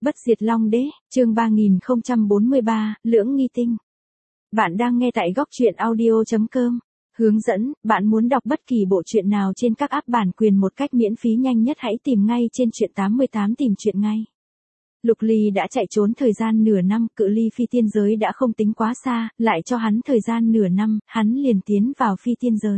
Bất diệt Long Đế, chương 3043, Lưỡng Nghi Tinh. Bạn đang nghe tại góc truyện audio.com. Hướng dẫn, bạn muốn đọc bất kỳ bộ truyện nào trên các app bản quyền một cách miễn phí nhanh nhất hãy tìm ngay trên truyện 88 tìm truyện ngay. Lục Ly đã chạy trốn thời gian nửa năm, cự ly phi tiên giới đã không tính quá xa, lại cho hắn thời gian nửa năm, hắn liền tiến vào phi tiên giới.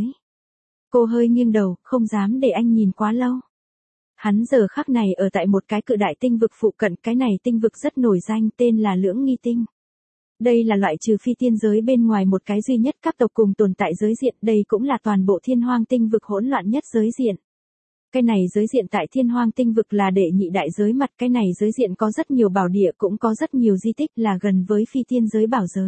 Cô hơi nghiêng đầu, không dám để anh nhìn quá lâu. Hắn giờ khắc này ở tại một cái cự đại tinh vực phụ cận, cái này tinh vực rất nổi danh tên là Lưỡng Nghi Tinh. Đây là loại trừ phi tiên giới bên ngoài một cái duy nhất các tộc cùng tồn tại giới diện, đây cũng là toàn bộ thiên hoang tinh vực hỗn loạn nhất giới diện. Cái này giới diện tại thiên hoang tinh vực là đệ nhị đại giới mặt, cái này giới diện có rất nhiều bảo địa cũng có rất nhiều di tích là gần với phi tiên giới bảo giới.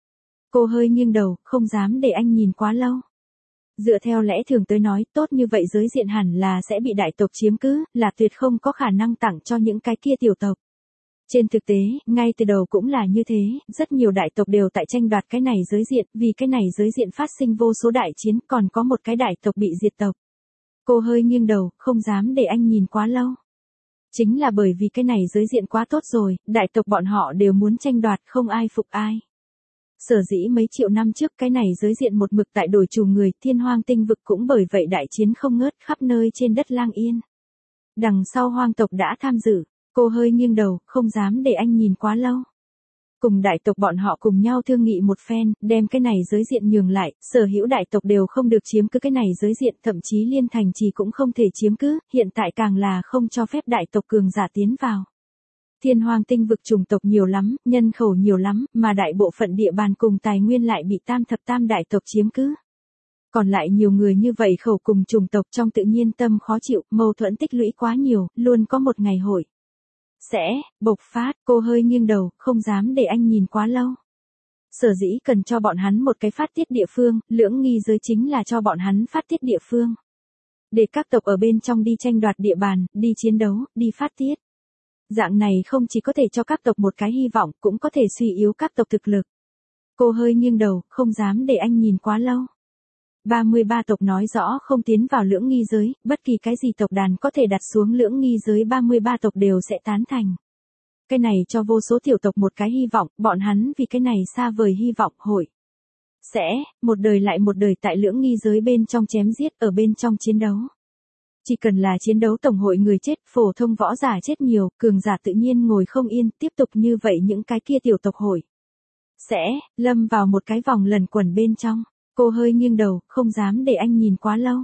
Cô hơi nghiêng đầu, không dám để anh nhìn quá lâu. Dựa theo lẽ thường tới nói, tốt như vậy giới diện hẳn là sẽ bị đại tộc chiếm cứ, là tuyệt không có khả năng tặng cho những cái kia tiểu tộc. Trên thực tế, ngay từ đầu cũng là như thế, rất nhiều đại tộc đều tại tranh đoạt cái này giới diện, vì cái này giới diện phát sinh vô số đại chiến, còn có một cái đại tộc bị diệt tộc. Cô hơi nghiêng đầu, không dám để anh nhìn quá lâu. Chính là bởi vì cái này giới diện quá tốt rồi, đại tộc bọn họ đều muốn tranh đoạt, không ai phục ai. Sở dĩ mấy triệu năm trước cái này giới diện một mực tại đổi chủ người, thiên hoang tinh vực cũng bởi vậy đại chiến không ngớt khắp nơi trên đất Lang Yên. Đằng sau hoang tộc đã tham dự, cô hơi nghiêng đầu, không dám để anh nhìn quá lâu. Cùng đại tộc bọn họ cùng nhau thương nghị một phen, đem cái này giới diện nhường lại, sở hữu đại tộc đều không được chiếm cứ cái này giới diện, thậm chí liên thành trì cũng không thể chiếm cứ, hiện tại càng là không cho phép đại tộc cường giả tiến vào. Thiên hoang tinh vực chủng tộc nhiều lắm, nhân khẩu nhiều lắm, mà đại bộ phận địa bàn cùng tài nguyên lại bị tam thập tam đại tộc chiếm cứ. Còn lại nhiều người như vậy khẩu cùng chủng tộc trong tự nhiên tâm khó chịu, mâu thuẫn tích lũy quá nhiều, luôn có một ngày hội sẽ bộc phát. Cô hơi nghiêng đầu, không dám để anh nhìn quá lâu. Sở dĩ cần cho bọn hắn một cái phát tiết địa phương, Lưỡng Nghi giới chính là cho bọn hắn phát tiết địa phương. Để các tộc ở bên trong đi tranh đoạt địa bàn, đi chiến đấu, đi phát tiết. Dạng này không chỉ có thể cho các tộc một cái hy vọng, cũng có thể suy yếu các tộc thực lực. Cô hơi nghiêng đầu, không dám để anh nhìn quá lâu. 33 tộc nói rõ không tiến vào Lưỡng Nghi giới, bất kỳ cái gì tộc đàn có thể đặt xuống Lưỡng Nghi giới 33 tộc đều sẽ tán thành. Cái này cho vô số tiểu tộc một cái hy vọng, bọn hắn vì cái này xa vời hy vọng hội sẽ một đời lại một đời tại Lưỡng Nghi giới bên trong chém giết, ở bên trong chiến đấu. Chỉ cần là chiến đấu tổng hội người chết, phổ thông võ giả chết nhiều, cường giả tự nhiên ngồi không yên, tiếp tục như vậy những cái kia tiểu tộc hội sẽ lâm vào một cái vòng luẩn quẩn bên trong. Cô hơi nghiêng đầu, không dám để anh nhìn quá lâu.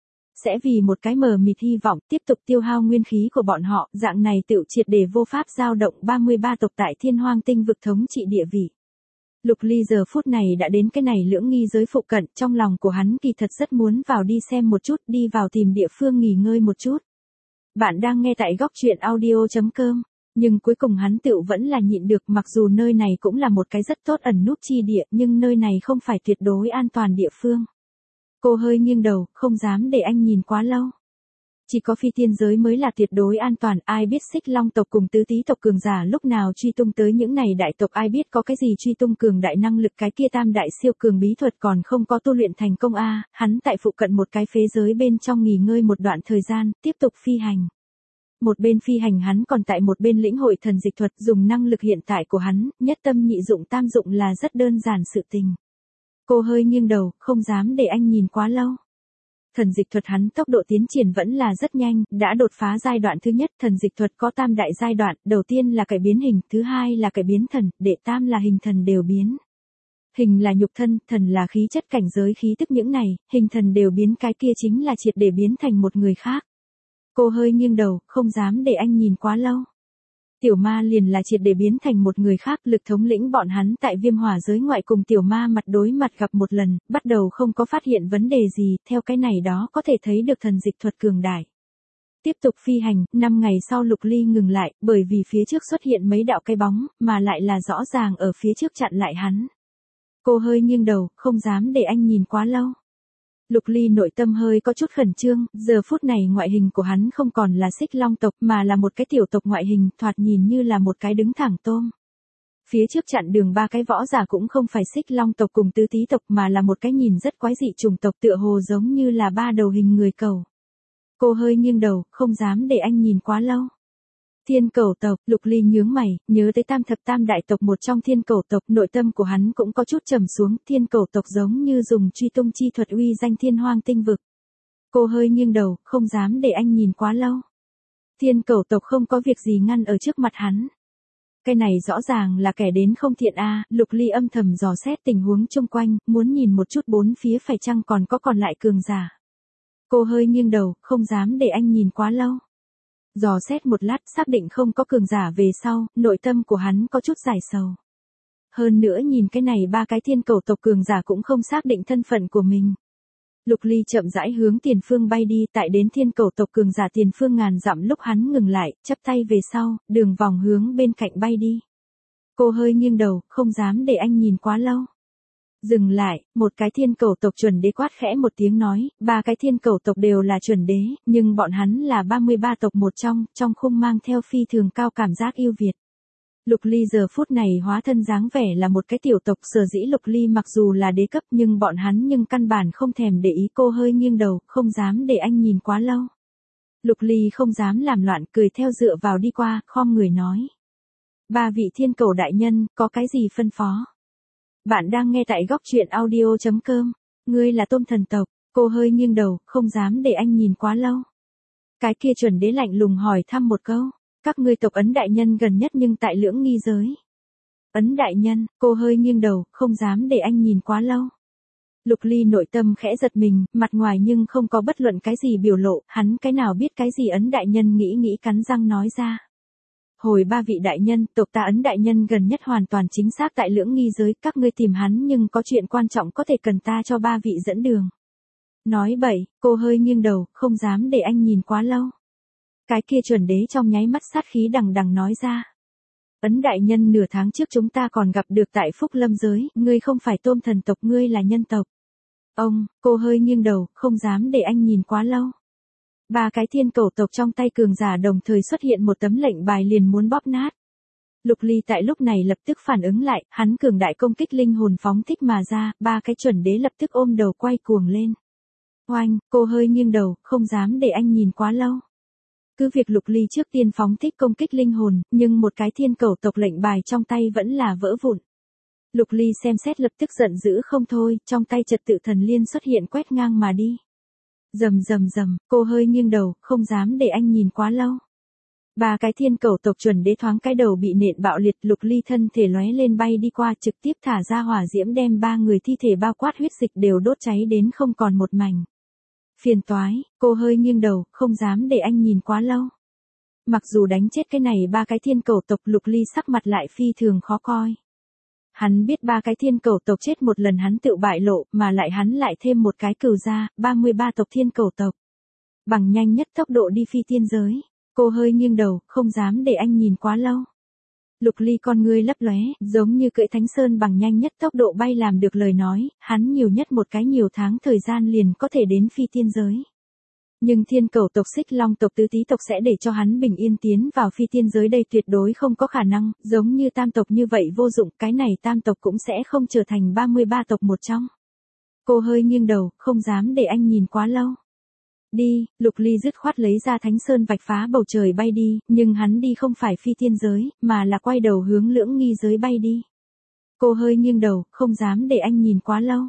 Sẽ vì một cái mờ mịt hy vọng tiếp tục tiêu hao nguyên khí của bọn họ, dạng này tựu triệt để vô pháp dao động 33 tộc tại thiên hoang tinh vực thống trị địa vị. Lục Ly giờ phút này đã đến cái này Lưỡng Nghi giới phụ cận, trong lòng của hắn kỳ thật rất muốn vào đi xem một chút, đi vào tìm địa phương nghỉ ngơi một chút. Bạn đang nghe tại góc truyện audio.com, nhưng cuối cùng hắn tựu vẫn là nhịn được, mặc dù nơi này cũng là một cái rất tốt ẩn núp chi địa, nhưng nơi này không phải tuyệt đối an toàn địa phương. Cô hơi nghiêng đầu, không dám để anh nhìn quá lâu. Chỉ có phi tiên giới mới là tuyệt đối an toàn, ai biết Xích Long tộc cùng Tứ Tý tộc cường giả lúc nào truy tung tới những này đại tộc, ai biết có cái gì truy tung cường đại năng lực, cái kia tam đại siêu cường bí thuật còn không có tu luyện thành công a. Hắn tại phụ cận một cái phế giới bên trong nghỉ ngơi một đoạn thời gian, tiếp tục phi hành. Một bên phi hành hắn còn tại một bên lĩnh hội thần dịch thuật, dùng năng lực hiện tại của hắn, nhất tâm nhị dụng tam dụng là rất đơn giản sự tình. Cô hơi nghiêng đầu, không dám để anh nhìn quá lâu. Thần dịch thuật hắn tốc độ tiến triển vẫn là rất nhanh, đã đột phá giai đoạn thứ nhất. Thần dịch thuật có tam đại giai đoạn, đầu tiên là cải biến hình, thứ hai là cải biến thần, đệ tam là hình thần đều biến. Hình là nhục thân, thần là khí chất cảnh giới khí tức, những này, hình thần đều biến, cái kia chính là triệt để biến thành một người khác. Cô hơi nghiêng đầu, không dám để anh nhìn quá lâu. Tiểu ma liền là triệt để biến thành một người khác, lực thống lĩnh bọn hắn tại Viêm Hỏa giới ngoại cùng tiểu ma mặt đối mặt gặp một lần, bắt đầu không có phát hiện vấn đề gì, theo cái này đó có thể thấy được thần dịch thuật cường đại. Tiếp tục phi hành, 5 ngày sau Lục Ly ngừng lại, bởi vì phía trước xuất hiện mấy đạo cái bóng, mà lại là rõ ràng ở phía trước chặn lại hắn. Cô hơi nghiêng đầu, không dám để anh nhìn quá lâu. Lục Ly nội tâm hơi có chút khẩn trương, giờ phút này ngoại hình của hắn không còn là Xích Long tộc mà là một cái tiểu tộc ngoại hình, thoạt nhìn như là một cái đứng thẳng tôm. Phía trước chặn đường ba cái võ giả cũng không phải Xích Long tộc cùng Tứ Tý tộc mà là một cái nhìn rất quái dị chủng tộc, tựa hồ giống như là ba đầu hình người cầu. Cô hơi nghiêng đầu, không dám để anh nhìn quá lâu. Thiên Cẩu tộc, Lục Ly nhướng mày, nhớ tới Tam Thập Tam đại tộc một trong Thiên Cẩu tộc, nội tâm của hắn cũng có chút trầm xuống, Thiên Cẩu tộc giống như dùng truy tung chi thuật uy danh Thiên Hoang tinh vực. Cô hơi nghiêng đầu, không dám để anh nhìn quá lâu. Thiên Cẩu tộc không có việc gì ngăn ở trước mặt hắn. Cái này rõ ràng là kẻ đến không thiện a. Lục Ly âm thầm dò xét tình huống chung quanh, muốn nhìn một chút bốn phía phải chăng còn lại cường giả. Cô hơi nghiêng đầu, không dám để anh nhìn quá lâu. Dò xét một lát, xác định không có cường giả về sau, nội tâm của hắn có chút giải sầu. Hơn nữa nhìn cái này ba cái Thiên Cẩu tộc cường giả cũng không xác định thân phận của mình. Lục Ly chậm rãi hướng tiền phương bay đi, tại đến Thiên Cẩu tộc cường giả tiền phương ngàn dặm lúc hắn ngừng lại, chắp tay về sau, đường vòng hướng bên cạnh bay đi. Cô hơi nghiêng đầu, không dám để anh nhìn quá lâu. Dừng lại, một cái Thiên Cẩu tộc chuẩn đế quát khẽ một tiếng nói, ba cái Thiên Cẩu tộc đều là chuẩn đế, nhưng bọn hắn là 33 tộc một trong khung mang theo phi thường cao cảm giác yêu Việt. Lục Ly giờ phút này hóa thân dáng vẻ là một cái tiểu tộc, sở dĩ Lục Ly mặc dù là đế cấp nhưng bọn hắn căn bản không thèm để ý. Cô hơi nghiêng đầu, không dám để anh nhìn quá lâu. Lục Ly không dám làm loạn, cười theo dựa vào đi qua, khom người nói. Ba vị Thiên Cẩu đại nhân, có cái gì phân phó? Bạn đang nghe tại góc truyện audio.com, ngươi là Tôm thần tộc. Cô hơi nghiêng đầu, không dám để anh nhìn quá lâu. Cái kia chuẩn đế lạnh lùng hỏi thăm một câu. Các ngươi tộc Ấn đại nhân gần nhất nhưng tại Lưỡng Nghi giới. Ấn đại nhân, cô hơi nghiêng đầu, không dám để anh nhìn quá lâu. Lục Ly nội tâm khẽ giật mình, mặt ngoài nhưng không có bất luận cái gì biểu lộ, hắn cái nào biết cái gì Ấn đại nhân nghĩ cắn răng nói ra. Hồi ba vị đại nhân, tộc ta Ấn đại nhân gần nhất hoàn toàn chính xác tại Lưỡng Nghi giới, các ngươi tìm hắn nhưng có chuyện quan trọng có thể cần ta cho ba vị dẫn đường. Nói bậy, cô hơi nghiêng đầu, không dám để anh nhìn quá lâu. Cái kia chuẩn đế trong nháy mắt sát khí đằng đằng nói ra. Ấn đại nhân, nửa tháng trước chúng ta còn gặp được tại Phúc Lâm giới, ngươi không phải Tôm thần tộc, ngươi là nhân tộc. Cô hơi nghiêng đầu, không dám để anh nhìn quá lâu. Ba cái Thiên Cẩu tộc trong tay cường giả đồng thời xuất hiện một tấm lệnh bài liền muốn bóp nát. Lục Ly tại lúc này lập tức phản ứng lại, hắn cường đại công kích linh hồn phóng thích mà ra, ba cái chuẩn đế lập tức ôm đầu quay cuồng lên. Oanh, cô hơi nghiêng đầu, không dám để anh nhìn quá lâu. Cứ việc Lục Ly trước tiên phóng thích công kích linh hồn, nhưng một cái Thiên Cẩu tộc lệnh bài trong tay vẫn là vỡ vụn. Lục Ly xem xét lập tức giận dữ không thôi, trong tay trật tự thần liên xuất hiện quét ngang mà đi. Rầm rầm rầm, cô hơi nghiêng đầu, không dám để anh nhìn quá lâu. Ba cái Thiên Cẩu tộc chuẩn đế thoáng cái đầu bị nện bạo liệt, Lục Ly thân thể lóe lên bay đi qua, trực tiếp thả ra hỏa diễm đem ba người thi thể bao quát huyết dịch đều đốt cháy đến không còn một mảnh. Phiền toái, cô hơi nghiêng đầu, không dám để anh nhìn quá lâu. Mặc dù đánh chết cái này ba cái Thiên Cẩu tộc, Lục Ly sắc mặt lại phi thường khó coi. Hắn biết ba cái Thiên Cẩu tộc chết một lần hắn tự bại lộ, mà lại hắn lại thêm một cái cừu gia, 33 tộc Thiên Cẩu tộc. Bằng nhanh nhất tốc độ đi phi tiên giới. Cô hơi nghiêng đầu, không dám để anh nhìn quá lâu. Lục Ly con ngươi lấp lóe, giống như cưỡi Thánh Sơn bằng nhanh nhất tốc độ bay làm được lời nói, hắn nhiều nhất một cái nhiều tháng thời gian liền có thể đến phi tiên giới. Nhưng Thiên Cẩu tộc Xích Long tộc Tứ Tý tộc sẽ để cho hắn bình yên tiến vào phi tiên giới đây tuyệt đối không có khả năng, giống như Tam tộc như vậy vô dụng, cái này Tam tộc cũng sẽ không trở thành 33 tộc một trong. Cô hơi nghiêng đầu, không dám để anh nhìn quá lâu. Đi, Lục Ly dứt khoát lấy ra Thánh Sơn vạch phá bầu trời bay đi, nhưng hắn đi không phải phi tiên giới, mà là quay đầu hướng Lưỡng Nghi giới bay đi. Cô hơi nghiêng đầu, không dám để anh nhìn quá lâu.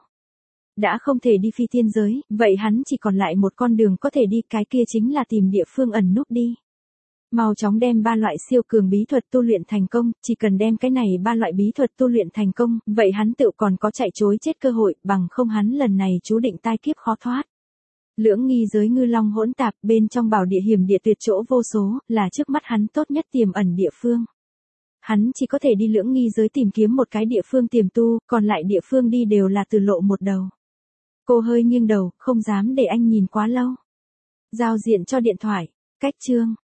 Đã không thể đi phi tiên giới, vậy hắn chỉ còn lại một con đường có thể đi, cái kia chính là tìm địa phương ẩn núp đi. Mau chóng đem ba loại siêu cường bí thuật tu luyện thành công, chỉ cần đem cái này ba loại bí thuật tu luyện thành công, vậy hắn tự còn có chạy trối chết cơ hội, bằng không hắn lần này chú định tai kiếp khó thoát. Lưỡng Nghi giới ngư long hỗn tạp, bên trong bảo địa hiểm địa tuyệt chỗ vô số, là trước mắt hắn tốt nhất tiềm ẩn địa phương. Hắn chỉ có thể đi Lưỡng Nghi giới tìm kiếm một cái địa phương tiềm tu, còn lại địa phương đi đều là từ lộ một đầu. Cô hơi nghiêng đầu, không dám để anh nhìn quá lâu. Giao diện cho điện thoại, cách chương.